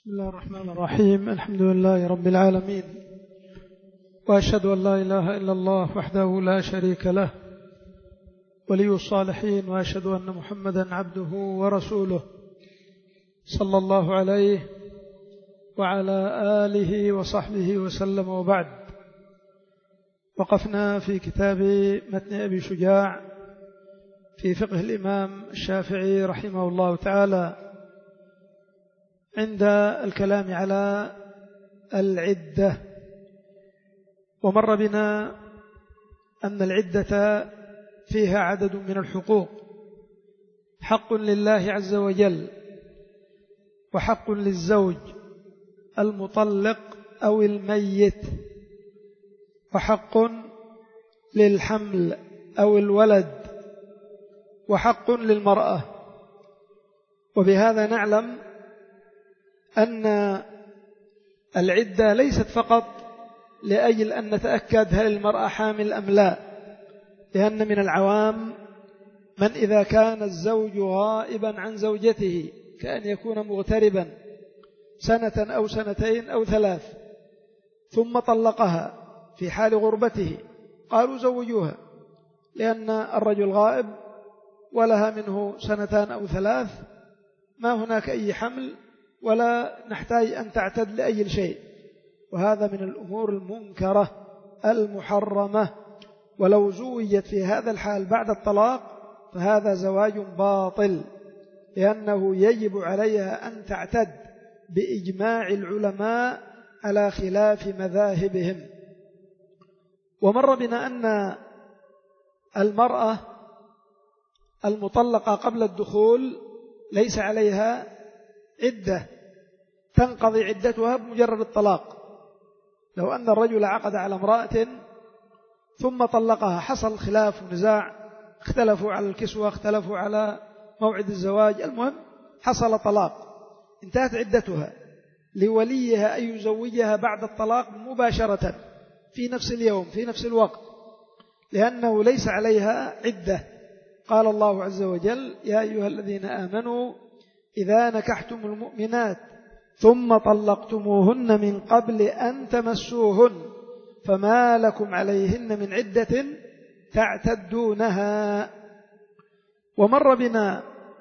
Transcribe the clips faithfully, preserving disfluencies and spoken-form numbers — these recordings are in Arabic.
بسم الله الرحمن الرحيم. الحمد لله رب العالمين، وأشهد أن لا إله إلا الله وحده لا شريك له ولي الصالحين، وأشهد أن محمدا عبده ورسوله صلى الله عليه وعلى آله وصحبه وسلم. وبعد، وقفنا في كتاب متن أبي شجاع في فقه الإمام الشافعي رحمه الله تعالى عند الكلام على العدة. ومر بنا أن العدة فيها عدد من الحقوق: حق لله عز وجل، وحق للزوج المطلق أو الميت، وحق للحمل أو الولد، وحق للمرأة. وبهذا نعلم أن العدة ليست فقط لأجل أن نتأكد هل المرأة حامل أم لا، لأن من العوام من إذا كان الزوج غائبا عن زوجته كأن يكون مغتربا سنة أو سنتين أو ثلاث ثم طلقها في حال غربته، قالوا زوجوها، لأن الرجل غائب ولها منه سنتان أو ثلاث، ما هناك أي حمل ولا نحتاج أن تعتد لأي شيء. وهذا من الأمور المنكرة المحرمة، ولو زوجت في هذا الحال بعد الطلاق فهذا زواج باطل، لأنه يجب عليها أن تعتد بإجماع العلماء على خلاف مذاهبهم. ومر بنا أن المرأة المطلقة قبل الدخول ليس عليها عدة، تنقضي عدتها بمجرد الطلاق. لو أن الرجل عقد على امرأة ثم طلقها، حصل خلاف ونزاع، اختلفوا على الكسوة، اختلفوا على موعد الزواج، المهم حصل طلاق، انتهت عدتها، لوليها أن يزوجها بعد الطلاق مباشرة في نفس اليوم في نفس الوقت، لأنه ليس عليها عدة. قال الله عز وجل: يا أيها الذين آمنوا إذا نكحتم المؤمنات ثم طلقتموهن من قبل أن تمسوهن فما لكم عليهن من عدة تعتدونها. ومر بنا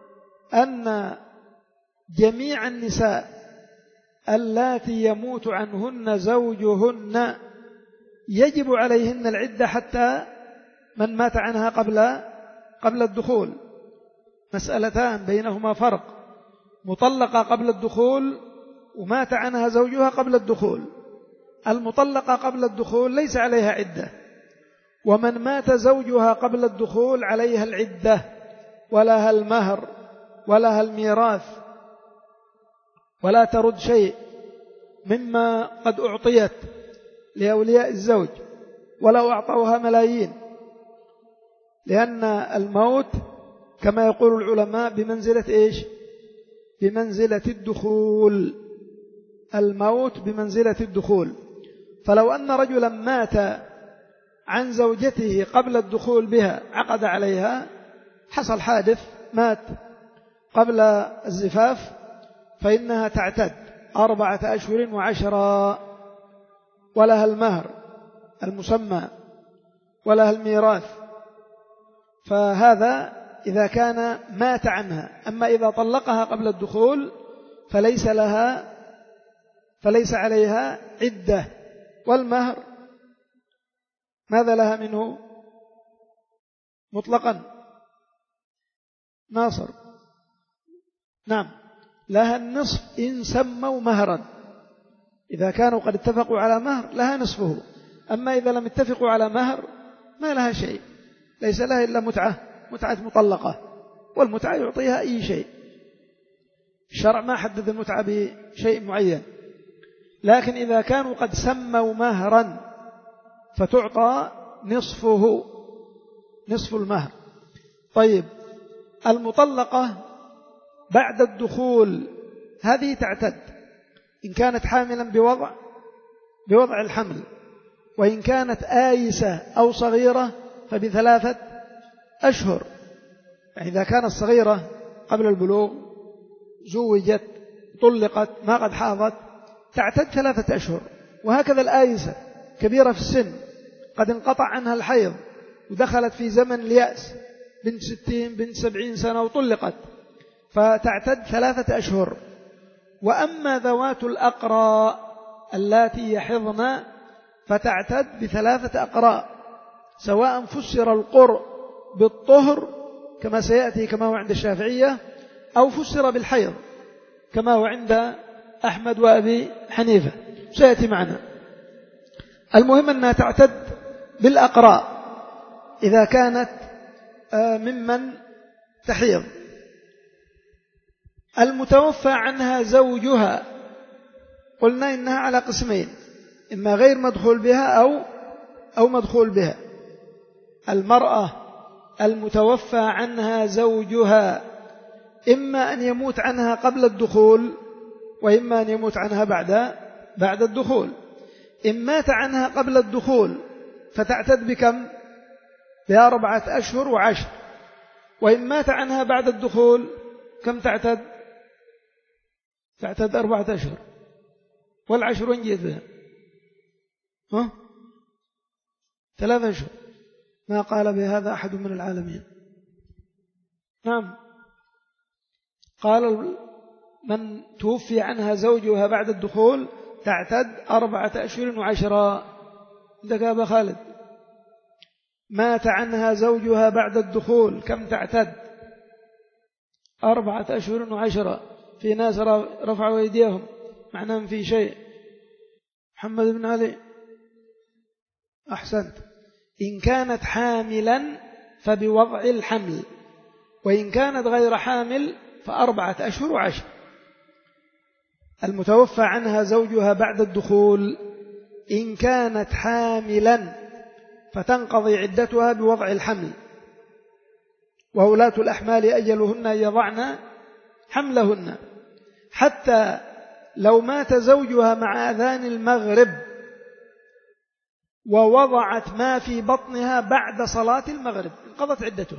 أن جميع النساء اللاتي يموت عنهن زوجهن يجب عليهن العدة، حتى من مات عنها قبل قبل الدخول. مسألتان بينهما فرق: مطلقة قبل الدخول ومات عنها زوجها قبل الدخول. المطلقة قبل الدخول ليس عليها عدة، ومن مات زوجها قبل الدخول عليها العدة، ولها المهر ولها الميراث، ولا ترد شيء مما قد أعطيت لأولياء الزوج ولو أعطوها ملايين، لأن الموت كما يقول العلماء بمنزلة إيش؟ بمنزلة الدخول. الموت بمنزلة الدخول. فلو أن رجلا مات عن زوجته قبل الدخول بها، عقد عليها، حصل حادث، مات قبل الزفاف، فإنها تعتد أربعة أشهر وعشرة، ولها المهر المسمى ولها الميراث. فهذا إذا كان مات عنها. أما إذا طلقها قبل الدخول فليس لها فليس عليها عدة. والمهر ماذا لها منه مطلقا؟ ناصر؟ نعم، لها النصف إن سموا مهرا. إذا كانوا قد اتفقوا على مهر لها نصفه، أما إذا لم اتفقوا على مهر ما لها شيء، ليس لها إلا متعة متعة مطلقة، والمتعة يعطيها أي شيء. الشرع ما حدد المتعة بشيء معين، لكن إذا كانوا قد سموا مهرا فتعطى نصفه، نصف المهر. طيب، المطلقة بعد الدخول هذه تعتد إن كانت حاملا بوضع بوضع الحمل، وإن كانت آيسة أو صغيرة فبثلاثة أشهر. يعني إذا كانت صغيرة قبل البلوغ زوجت طلقت ما قد حاضت تعتد ثلاثة أشهر. وهكذا الآيسة كبيرة في السن قد انقطع عنها الحيض ودخلت في زمن اليأس، بنت ستين بنت سبعين سنة وطلقت، فتعتد ثلاثة أشهر. وأما ذوات الأقراء اللاتي يحضن فتعتد بثلاثة أقراء، سواء فسر القرء بالطهر كما سيأتي كما هو عند الشافعية، أو فسر بالحيض كما هو عند أحمد وأبي حنيفة سيأتي معنا. المهم أنها تعتد بالأقراء إذا كانت ممن تحيض. المتوفى عنها زوجها قلنا إنها على قسمين، إما غير مدخول بها أو أو مدخول بها. المرأة المتوفى عنها زوجها إما أن يموت عنها قبل الدخول، وإما أن يموت عنها بعد بعد الدخول. إن مات عنها قبل الدخول فتعتد بكم؟ بأربعة أشهر وعشر. وإن مات عنها بعد الدخول كم تعتد؟ تعتد أربعة أشهر. والعشر وين جيت بها؟ ها؟ ثلاثة أشهر. ما قال بهذا أحد من العالمين. نعم، قال من توفي عنها زوجها بعد الدخول تعتد أربعة أشهر وعشرة. عندك يا أبا خالد؟ مات عنها زوجها بعد الدخول كم تعتد؟ أربعة أشهر وعشرة. في ناس رفعوا أيديهم معناهم في شيء. محمد بن علي أحسنت. إن كانت حاملا فبوضع الحمل، وإن كانت غير حامل فأربعة أشهر وعشر. المتوفى عنها زوجها بعد الدخول إن كانت حاملا فتنقضي عدتها بوضع الحمل، وولاة الأحمال أجلهن يضعن حملهن. حتى لو مات زوجها مع أذان المغرب ووضعت ما في بطنها بعد صلاة المغرب انقضت عدتها.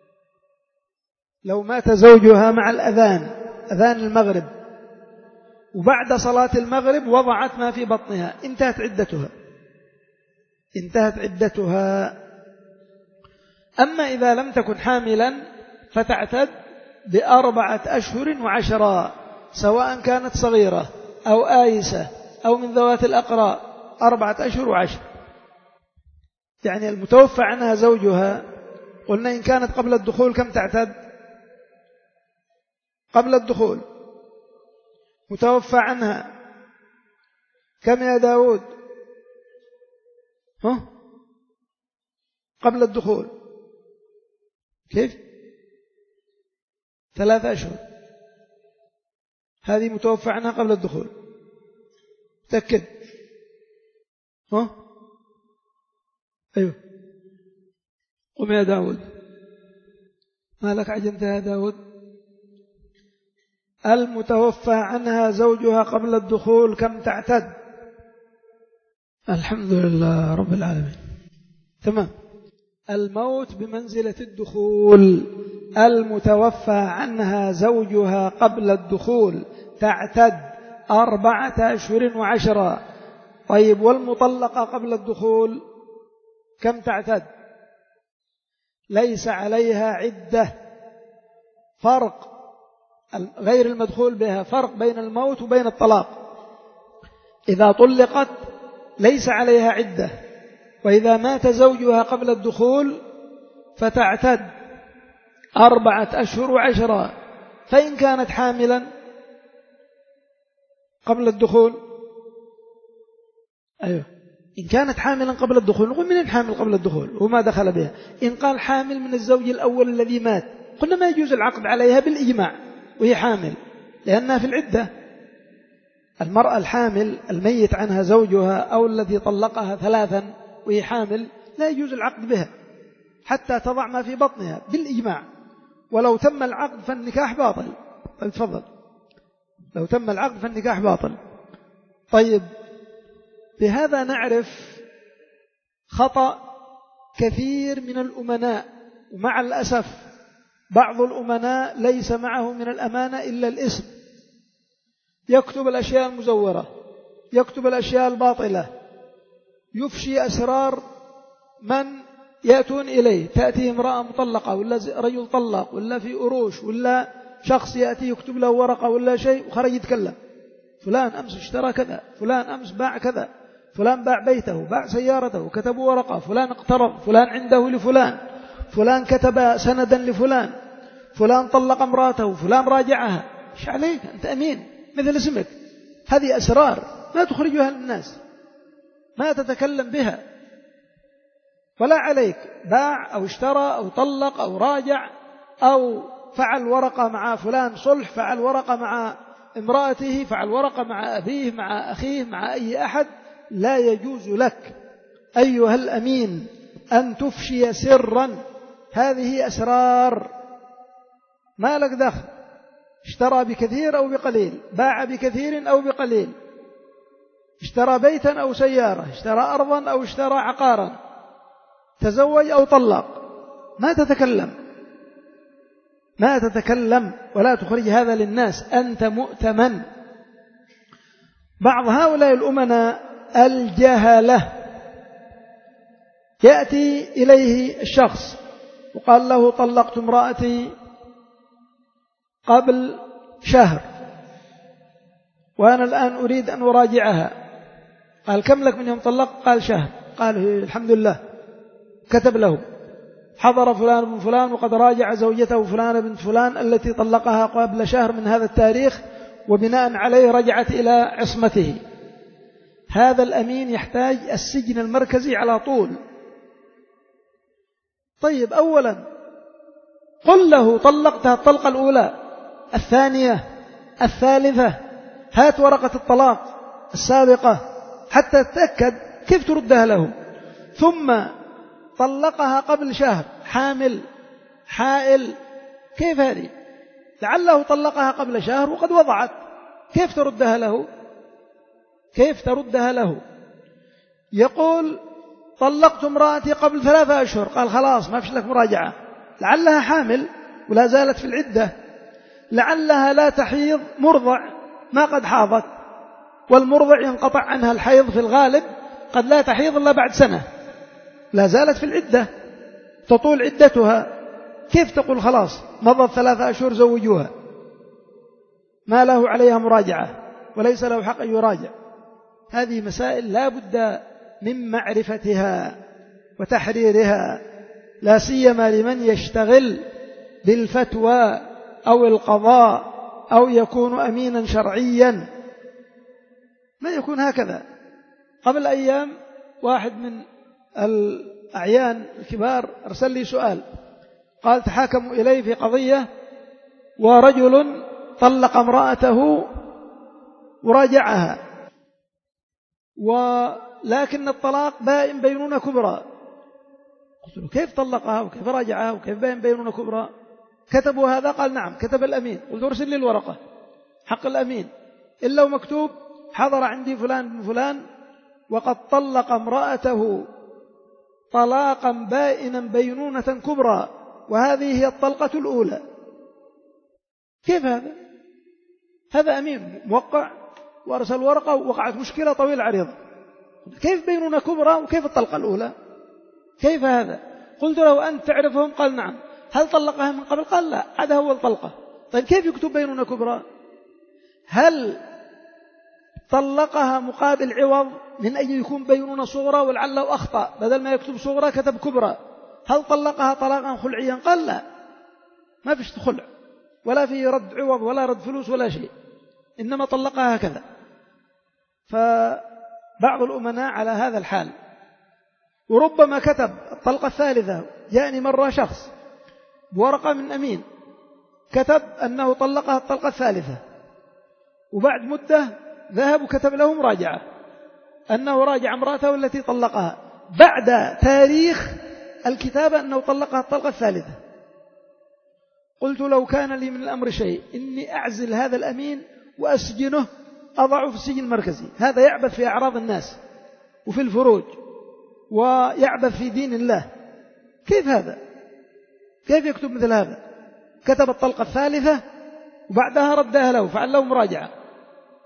لو مات زوجها مع الأذان أذان المغرب وبعد صلاة المغرب وضعت ما في بطنها انتهت عدتها انتهت عدتها. أما إذا لم تكن حاملا فتعتد بأربعة أشهر وعشرة، سواء كانت صغيرة أو آيسة أو من ذوات الأقراء. أربعة أشهر وعشر. يعني المتوفى عنها زوجها قلنا إن كانت قبل الدخول كم تعتد؟ قبل الدخول متوفى عنها كم يا داود؟ ها؟ قبل الدخول كيف؟ ثلاثة أشهر. هذه متوفى عنها قبل الدخول. تأكد. ها؟ أيوه. قم يا داود. ما لك عجنت يا داود؟ المتوفى عنها زوجها قبل الدخول كم تعتد؟ الحمد لله رب العالمين. تمام. الموت بمنزلة الدخول. المتوفى عنها زوجها قبل الدخول تعتد أربعة أشهر وعشرة. طيب والمطلقة قبل الدخول كم تعتد؟ ليس عليها عدة. فرق غير المدخول بها، فرق بين الموت وبين الطلاق. إذا طلقت ليس عليها عدة، وإذا مات زوجها قبل الدخول فتعتد أربعة أشهر وعشرة. فإن كانت حاملا قبل الدخول، أيوه، إن كانت حاملا قبل الدخول نقول من حامل قبل الدخول وما دخل بها. إن قال حامل من الزوج الأول الذي مات قلنا ما يجوز العقد عليها بالإجماع وهي حامل، لأنها في العدة. المرأة الحامل الميت عنها زوجها أو الذي طلقها ثلاثا وهي حامل لا يجوز العقد بها حتى تضع ما في بطنها بالإجماع. ولو تم العقد فالنكاح باطل. طيب تفضل. لو تم العقد فالنكاح باطل. طيب، بهذا نعرف خطأ كثير من الأمناء، ومع الأسف بعض الأمناء ليس معه من الأمانة إلا الاسم. يكتب الأشياء المزورة، يكتب الأشياء الباطلة، يفشي أسرار من يأتون إليه. تأتي امرأة مطلقة ولا رجل طلق ولا في أروش ولا شخص يأتي يكتب له ورقة ولا شيء وخرج يتكلم: فلان أمس اشترى كذا، فلان أمس باع كذا، فلان باع بيته، باع سيارته، كتبوا ورقة، فلان اقترض، فلان عنده لفلان، فلان كتب سندا لفلان، فلان طلق امراته، فلان راجعها. ايش عليك؟ أنت أمين مثل اسمك. هذه أسرار ما تخرجها للناس، ما تتكلم بها. ولا عليك باع أو اشترى أو طلق أو راجع أو فعل ورقة مع فلان صلح، فعل ورقة مع امرأته، فعل ورقة مع أبيه، مع أخيه، مع أي أحد. لا يجوز لك أيها الأمين أن تفشي سرا. هذه أسرار ما لك دخل. اشترى بكثير أو بقليل، باع بكثير أو بقليل، اشترى بيتا أو سيارة، اشترى أرضا أو اشترى عقارا، تزوج أو طلق، ما تتكلم، ما تتكلم ولا تخرج هذا للناس، أنت مؤتمن. بعض هؤلاء الأمناء الجهلة يأتي إليه الشخص وقال له: طلقت امرأتي قبل شهر وأنا الآن أريد أن أراجعها. قال: كم لك من يوم طلق؟ قال: شهر. قال: الحمد لله. كتب له: حضر فلان بن فلان وقد راجع زوجته فلان بنت فلان التي طلقها قبل شهر من هذا التاريخ، وبناء عليه رجعت إلى عصمته. هذا الأمين يحتاج السجن المركزي على طول. طيب، أولا قل له: طلقتها الطلقة الأولى، الثانية، الثالثة، هات ورقة الطلاق السابقة حتى تتأكد، كيف تردها له؟ ثم طلقها قبل شهر، حامل، حائل، كيف هذه؟ لعله طلقها قبل شهر وقد وضعت، كيف تردها له؟ كيف تردها له؟ يقول: طلقت امرأتي قبل ثلاثة أشهر. قال: خلاص ما فيش لك مراجعة. لعلها حامل ولا زالت في العدة، لعلها لا تحيض، مرضع ما قد حاضت، والمرضع ينقطع عنها الحيض في الغالب، قد لا تحيض إلا بعد سنة، لا زالت في العدة، تطول عدتها. كيف تقول خلاص مضت ثلاثة أشهر زوجوها؟ ما له عليها مراجعة وليس له حق أن يراجع. هذه مسائل لا بد من معرفتها وتحريرها، لا سيما لمن يشتغل بالفتوى أو القضاء أو يكون أمينا شرعيا. ما يكون هكذا. قبل أيام واحد من الأعيان الكبار أرسل لي سؤال، قال: تحاكموا إلي في قضية ورجل طلق امرأته وراجعها، ولكن الطلاق بائن بينونة كبرى. قلت له: كيف طلقها وكيف راجعها وكيف بائن بينونة كبرى؟ كتبوا هذا؟ قال: نعم كتب الأمين. قلت: ارسل لي الورقة، حق الأمين، إلا ومكتوب: حضر عندي فلان بن فلان وقد طلق امرأته طلاقا بائنا بينونة كبرى، وهذه هي الطلقة الأولى. كيف هذا؟ هذا أمين موقع وأرسل ورقة ووقعت مشكلة طويلة عريضة. كيف بينونة كبرى وكيف الطلقة الأولى؟ كيف هذا؟ قلت له: أنت تعرفهم؟ قال: نعم. هل طلقها من قبل؟ قال: لا، هذا هو الطلقة. طيب كيف يكتب بينونة كبرى؟ هل طلقها مقابل عوض من أجل يكون بينونة صغرى ولعله أخطأ، بدل ما يكتب صغرى كتب كبرى؟ هل طلقها طلاقا خلعيا؟ قال: لا، ما فيش خلع ولا في رد عوض ولا رد فلوس ولا شيء، إنما طلقها هكذا. فبعض الأمناء على هذا الحال. وربما كتب الطلقة الثالثة. جاءني مرة شخص بورقة من أمين كتب أنه طلقها الطلقة الثالثة، وبعد مدة ذهب وكتب له مراجعة أنه راجع امرأته التي طلقها بعد تاريخ الكتابة أنه طلقها الطلقة الثالثة. قلت: لو كان لي من الأمر شيء إني أعزل هذا الأمين وأسجنه، أضعه في السجن المركزي. هذا يعبث في أعراض الناس وفي الفروج ويعبث في دين الله. كيف هذا؟ كيف يكتب مثل هذا؟ كتب الطلقة الثالثة وبعدها ردها له فعل له مراجعة.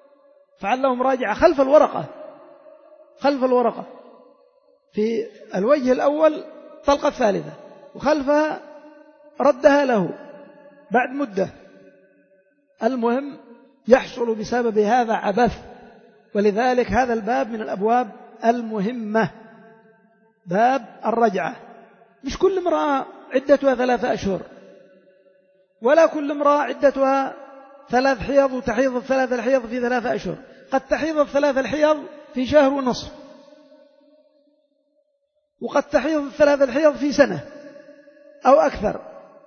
فعله مراجعة خلف الورقة خلف الورقة في الوجه الأول طلقة الثالثة، وخلفها ردها له بعد مدة. المهم يحصل بسبب هذا عبث، ولذلك هذا الباب من الأبواب المهمة، باب الرجعة. مش كل امرأة عدتها ثلاثة أشهر، ولا كل امرأة عدتها ثلاث حيض وتحيض الثلاث الحيض في ثلاثة أشهر، قد تحيض الثلاث الحيض في شهر ونصف، وقد تحيض الثلاث الحيض في سنة أو أكثر.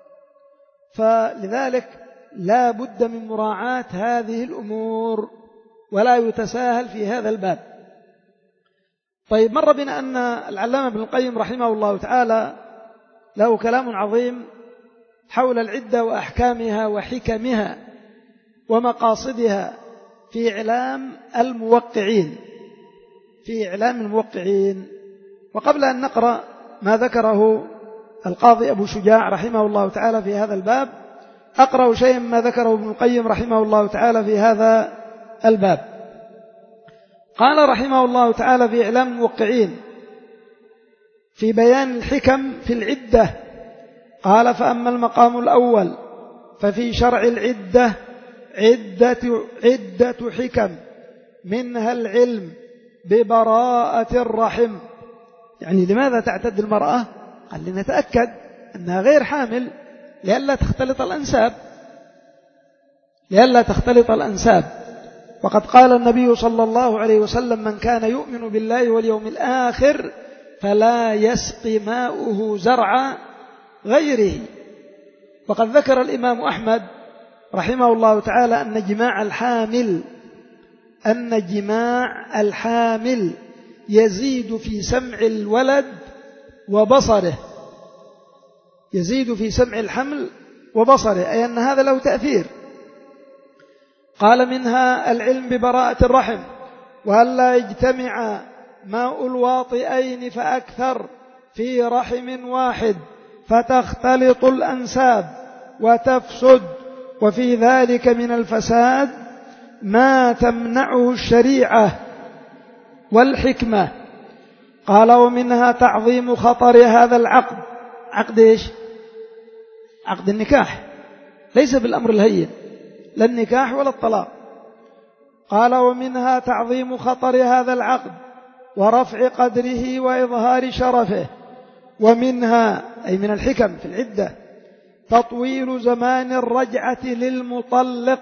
فلذلك لا بد من مراعاة هذه الأمور، ولا يتساهل في هذا الباب. طيب، مر بنا أن العلامة ابن القيم رحمه الله تعالى له كلام عظيم حول العدة وأحكامها وحكمها ومقاصدها في إعلام الموقعين في إعلام الموقعين. وقبل أن نقرأ ما ذكره القاضي أبو شجاع رحمه الله تعالى في هذا الباب، أقرأ شيئا ما ذكره ابن القيم رحمه الله تعالى في هذا الباب. قال رحمه الله تعالى في إعلام الموقعين في بيان الحكم في العدة، قال: فأما المقام الأول ففي شرع العدة عدة, عدة حكم، منها العلم ببراءة الرحم. يعني لماذا تعتد المرأة؟ قال: لنتأكد أنها غير حامل لئلا تختلط الأنساب لئلا تختلط الأنساب وقد قال النبي صلى الله عليه وسلم: من كان يؤمن بالله واليوم الآخر فلا يسقي ماؤه زرع غيره. وقد ذكر الإمام أحمد رحمه الله تعالى أن جماع الحامل أن جماع الحامل يزيد في سمع الولد وبصره يزيد في سمع الحمل وبصره أي أن هذا له تأثير. قال: منها العلم ببراءة الرحم، وألا يجتمع ماء الواطئين فأكثر في رحم واحد فتختلط الأنساب وتفسد، وفي ذلك من الفساد ما تمنعه الشريعة والحكمة. قال: ومنها تعظيم خطر هذا العقد. عقد إيش؟ عقد النكاح، ليس بالأمر الهين، لا النكاح ولا الطلاق. قال: ومنها تعظيم خطر هذا العقد ورفع قدره وإظهار شرفه. ومنها أي من الحكم في العدة تطويل زمان الرجعة للمطلق،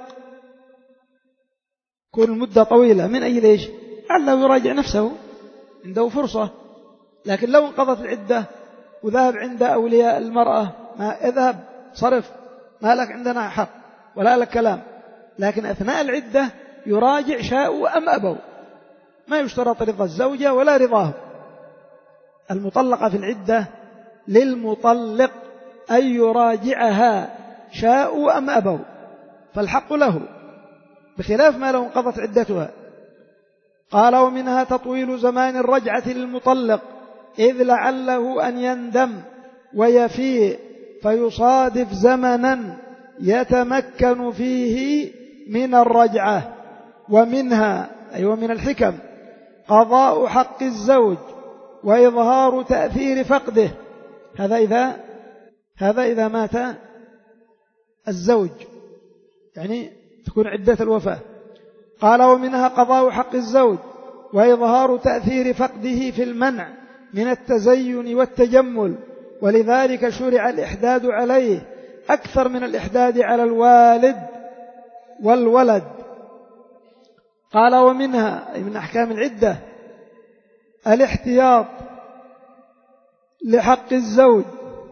كل مدة طويلة من أجل إيش؟ لعله يراجع نفسه، عنده فرصة. لكن لو انقضت العدة وذهب عند أولياء المرأة، ما اذهب صرف، ما لك عندنا حق ولا لك كلام. لكن أثناء العدة يراجع شاءوا أم أبوا، ما يشترط رضا الزوجة ولا رضاه. المطلقة في العدة للمطلق أن يراجعها شاءوا أم أبوا، فالحق له، بخلاف ما لو انقضت عدتها. قال: ومنها تطويل زمان الرجعة للمطلق، إذ لعله أن يندم ويفيء فيصادف زمنا يتمكن فيه من الرجعة. ومنها أي ومن الحكم قضاء حق الزوج وإظهار تأثير فقده. هذا إذا هذا إذا مات الزوج، يعني تكون عدة الوفاة. قال: ومنها قضاء حق الزوج وإظهار تأثير فقده في المنع من التزين والتجمل، ولذلك شرع الإحداد عليه أكثر من الإحداد على الوالد والولد. قال: ومنها أي من أحكام العدة الاحتياط لحق الزوج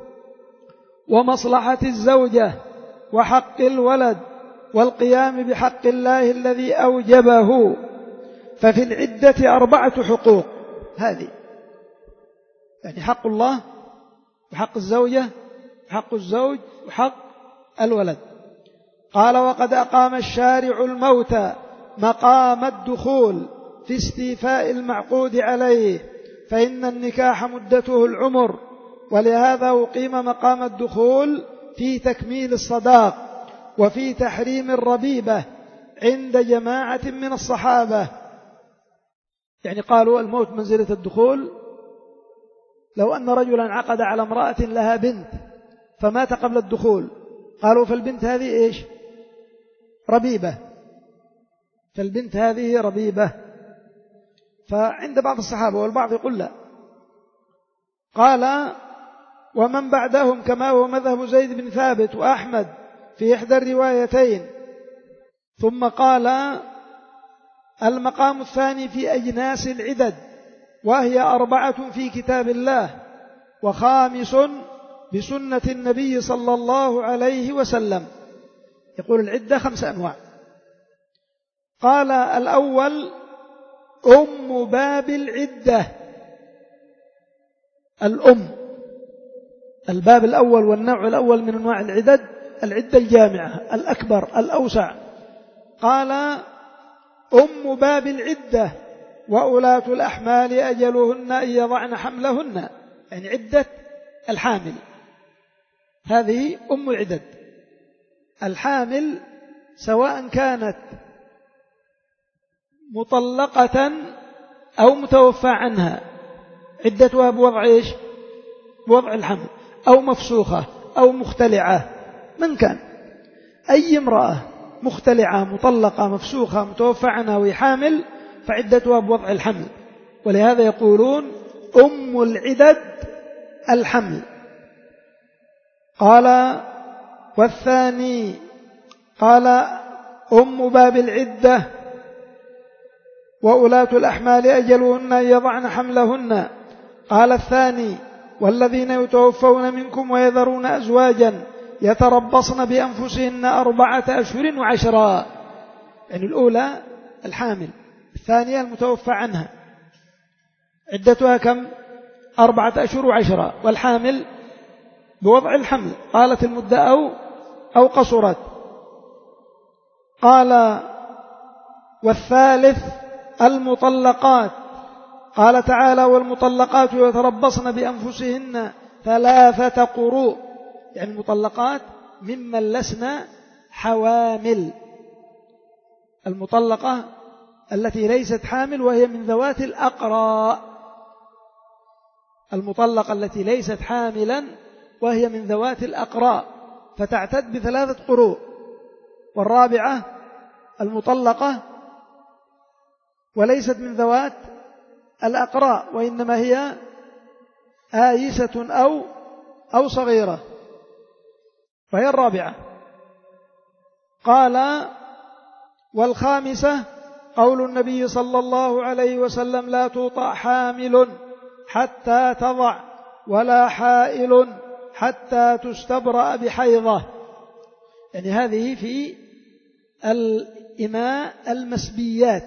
ومصلحة الزوجة وحق الولد والقيام بحق الله الذي أوجبه. ففي العدة أربعة حقوق، هذه يعني حق الله وحق الزوجة وحق الزوج وحق الولد. قال: وقد أقام الشارع الموت مقام الدخول في استيفاء المعقود عليه، فإن النكاح مدته العمر، ولهذا أقيم مقام الدخول في تكميل الصداق وفي تحريم الربيبة عند جماعة من الصحابة، يعني قالوا الموت منزلة الدخول. لو أن رجلا عقد على امرأة لها بنت فمات قبل الدخول، قالوا فالبنت هذه إيش؟ ربيبة، فالبنت هذه ربيبة. فعند بعض الصحابة والبعض يقول لا. قال ومن بعدهم كما هو مذهب زيد بن ثابت وأحمد في إحدى الروايتين. ثم قال المقام الثاني في أجناس العدد، وهي أربعة في كتاب الله، وخامس بسنة النبي صلى الله عليه وسلم. يقول العدة خمس أنواع. قال الأول أم باب العدة، الأم، الباب الأول والنوع الأول من أنواع العدد العدة الجامعة الأكبر الأوسع. قال أم باب العدة وأولاة الأحمال أجلهن أن يضعن حملهن، يعني عدة الحامل، هذه أم العدد. الحامل سواء كانت مطلقة أو متوفى عنها عدتها بوضع إيش؟ بوضع الحمل، أو مفسوخة أو مختلعة، من كان أي امرأة مختلعة مطلقة مفسوخة متوفى عنها وهي حامل فعدتها بوضع الحمل. ولهذا يقولون أم العدد الحمل. قال والثاني قال أم باب العدة وأولاة الأحمال أجلهن أن يضعن حملهن. قال الثاني والذين يتوفون منكم ويذرون أزواجا يتربصن بأنفسهن أربعة أشهر وعشرا، يعني الأولى الحامل، الثانية المتوفى عنها عدتها كم؟ أربعة أشهر وعشرا، والحامل بوضع الحمل قالت المدة أو, أو قصرت. قال والثالث المطلقات، قال تعالى والمطلقات يتربصن بأنفسهن ثلاثة قروء، يعني المطلقات ممن لسن حوامل، المطلقة التي ليست حامل وهي من ذوات الأقراء، المطلقة التي ليست حاملا وهي من ذوات الأقراء فتعتد بثلاثة قروء. والرابعة المطلقة وليست من ذوات الأقراء وإنما هي آيسة أو, أو صغيرة، فهي الرابعة. قال والخامسة قول النبي صلى الله عليه وسلم لا توطأ حامل حتى تضع ولا حائل حتى تستبرأ بحيضة، يعني هذه في الإماء المسبيات،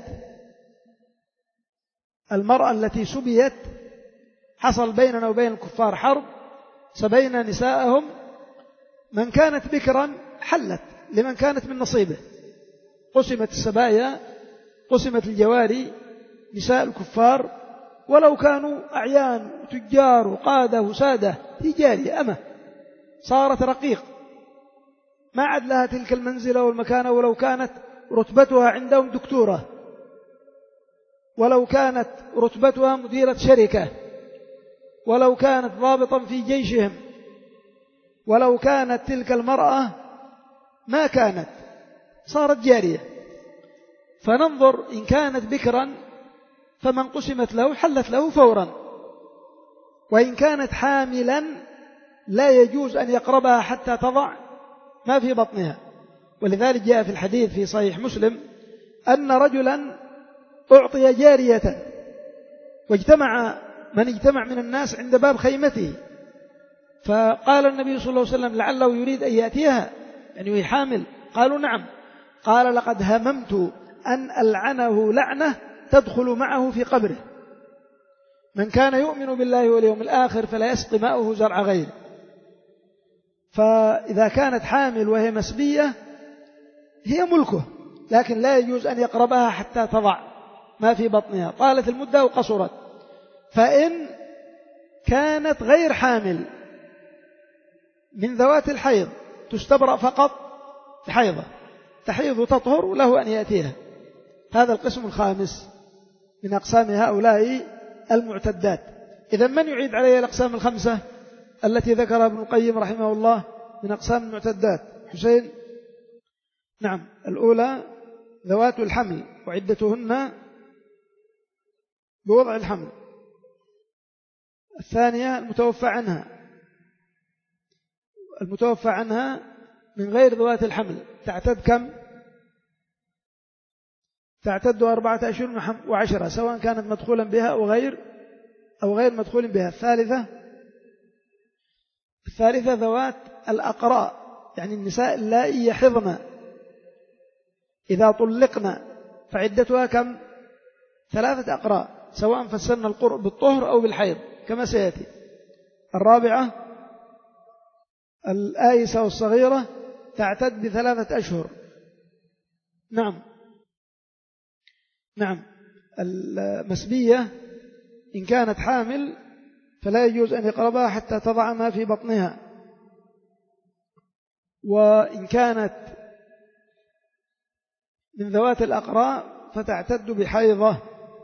المرأة التي سبيت حصل بيننا وبين الكفار حرب سبينا نساءهم، من كانت بكرا حلت لمن كانت من نصيبه، قسمت السبايا، قسمت الجواري نساء الكفار ولو كانوا أعيان وتجار وقادة وسادة، هي جارية أمة صارت رقيق ما عاد لها تلك المنزلة والمكانة، ولو كانت رتبتها عندهم دكتورة، ولو كانت رتبتها مديرة شركة، ولو كانت ضابطا في جيشهم، ولو كانت تلك المرأة ما كانت صارت جارية. فننظر إن كانت بكرا فمن قسمت له حلت له فورا، وإن كانت حاملا لا يجوز أن يقربها حتى تضع ما في بطنها. ولذلك جاء في الحديث في صحيح مسلم أن رجلا أعطي جارية واجتمع من اجتمع من الناس عند باب خيمته، فقال النبي صلى الله عليه وسلم لعله يريد أن يأتيها يعني وهي حامل، قالوا نعم، قال لقد هممت أن ألعنه لعنة تدخل معه في قبره، من كان يؤمن بالله واليوم الآخر فلا يسقي ماؤه زرع غيره. فإذا كانت حامل وهي مسبية هي ملكه، لكن لا يجوز أن يقربها حتى تضع ما في بطنها، طالت المدة وقصرت. فإن كانت غير حامل من ذوات الحيض تستبرأ فقط بحيضة، تحيض وتطهر له أن يأتيها. هذا القسم الخامس من أقسام هؤلاء المعتدات. إذا من يعيد عليه الأقسام الخمسة التي ذكرها ابن القيم رحمه الله من أقسام المعتدات؟ حسين. نعم. الأولى ذوات الحمل وعدتهن بوضع الحمل. الثانية المتوفى عنها المتوفى عنها من غير ذوات الحمل تعتد كم؟ تعتد أربعة أشهر وعشرة سواء كانت مدخولا بها أو غير أو غير مدخول بها. الثالثة الثالثة ذوات الأقراء، يعني النساء اللائي يحضن إذا طلقن فعدتها كم؟ ثلاثة أقراء سواء فسرنا القرء بالطهر أو بالحيض كما سيأتي. الرابعة الآيسة والصغيرة تعتد بثلاثة أشهر. نعم نعم. المسبية إن كانت حامل فلا يجوز أن يقربها حتى تضع ما في بطنها، وإن كانت من ذوات الأقراء فتعتد بحيضة.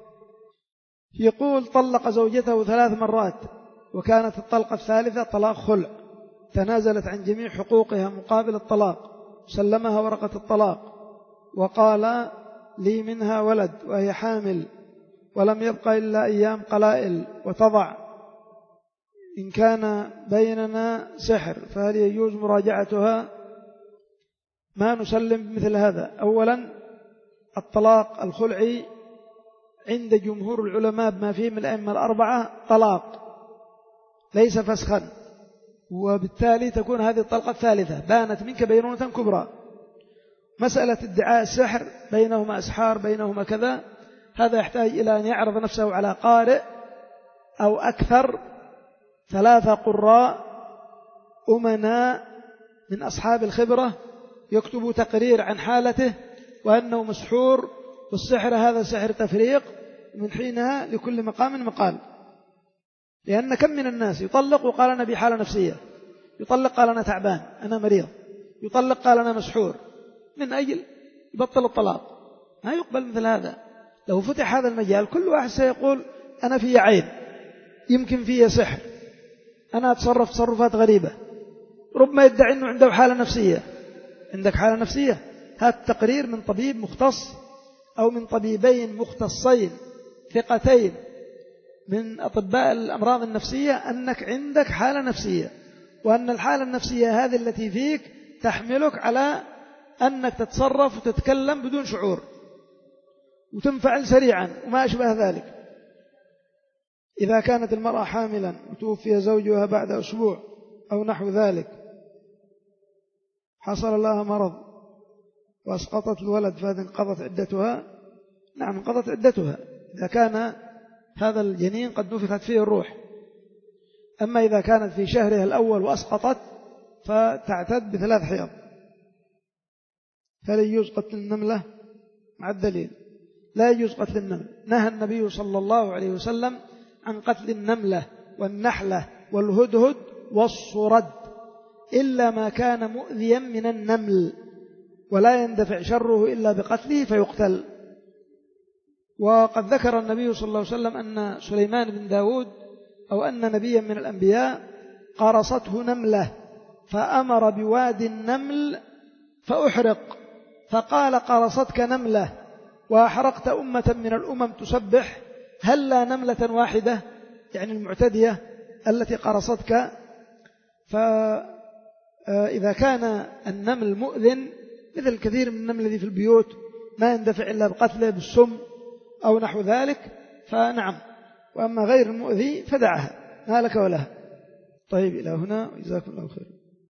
يقول طلق زوجته ثلاث مرات وكانت الطلقة الثالثة طلاق خلع، تنازلت عن جميع حقوقها مقابل الطلاق، سلمها ورقة الطلاق وقال لي منها ولد وهي حامل ولم يبقى إلا أيام قلائل وتضع، إن كان بيننا سحر فهل يجوز مراجعتها؟ ما نسلم بمثل هذا. أولا الطلاق الخلعي عند جمهور العلماء بما فيهم الأئمة الأربعة طلاق ليس فسخا، وبالتالي تكون هذه الطلقة الثالثة بانت منك بينونة كبرى. مسألة ادعاء السحر بينهما أسحار بينهما كذا، هذا يحتاج إلى أن يعرض نفسه على قارئ أو أكثر، ثلاثة قراء أمناء من أصحاب الخبرة يكتبوا تقرير عن حالته وأنه مسحور، والسحر هذا سحر تفريق، من حينها لكل مقام مقال. لأن كم من الناس يطلق وقال أنا بحالة نفسية، يطلق قال أنا تعبان أنا مريض، يطلق قال أنا مسحور، من أجل يبطل الطلاق. ما يقبل مثل هذا. لو فتح هذا المجال كل واحد سيقول أنا في عين، يمكن فيه سحر، أنا أتصرف تصرفات غريبة، ربما يدعي أنه عنده حالة نفسية. عندك حالة نفسية؟ هات تقرير من طبيب مختص أو من طبيبين مختصين ثقتين من أطباء الأمراض النفسية أنك عندك حالة نفسية، وأن الحالة النفسية هذه التي فيك تحملك على أنك تتصرف وتتكلم بدون شعور وتنفعل سريعا وما أشبه ذلك. إذا كانت المرأة حاملا وتوفي زوجها بعد أسبوع أو نحو ذلك، حصل لها مرض وأسقطت الولد، فهذه انقضت عدتها؟ نعم انقضت عدتها إذا كان هذا الجنين قد نفخت فيه الروح. أما إذا كانت في شهرها الأول وأسقطت فتعتد بثلاث حيض. فلا يجوز قتل النملة مع الدليل، لا يجوز قتل النمل. نهى النبي صلى الله عليه وسلم عن قتل النملة والنحلة والهدهد والصرد إلا ما كان مؤذيا من النمل، ولا يندفع شره إلا بقتله فيقتل. وقد ذكر النبي صلى الله عليه وسلم أن سليمان بن داود أو أن نبيا من الأنبياء قرصته نملة فأمر بواد النمل فأحرق، فقال قرصتك نملة وأحرقت أمة من الأمم تسبح، هل لا نملة واحدة، يعني المعتدية التي قرصتك. فإذا كان النمل مؤذن مثل الكثير من النمل الذي في البيوت ما يندفع إلا بقتله بالسم أو نحو ذلك فنعم، وأما غير المؤذي فدعها ما لك ولها. طيب إلى هنا، جزاكم الله خير.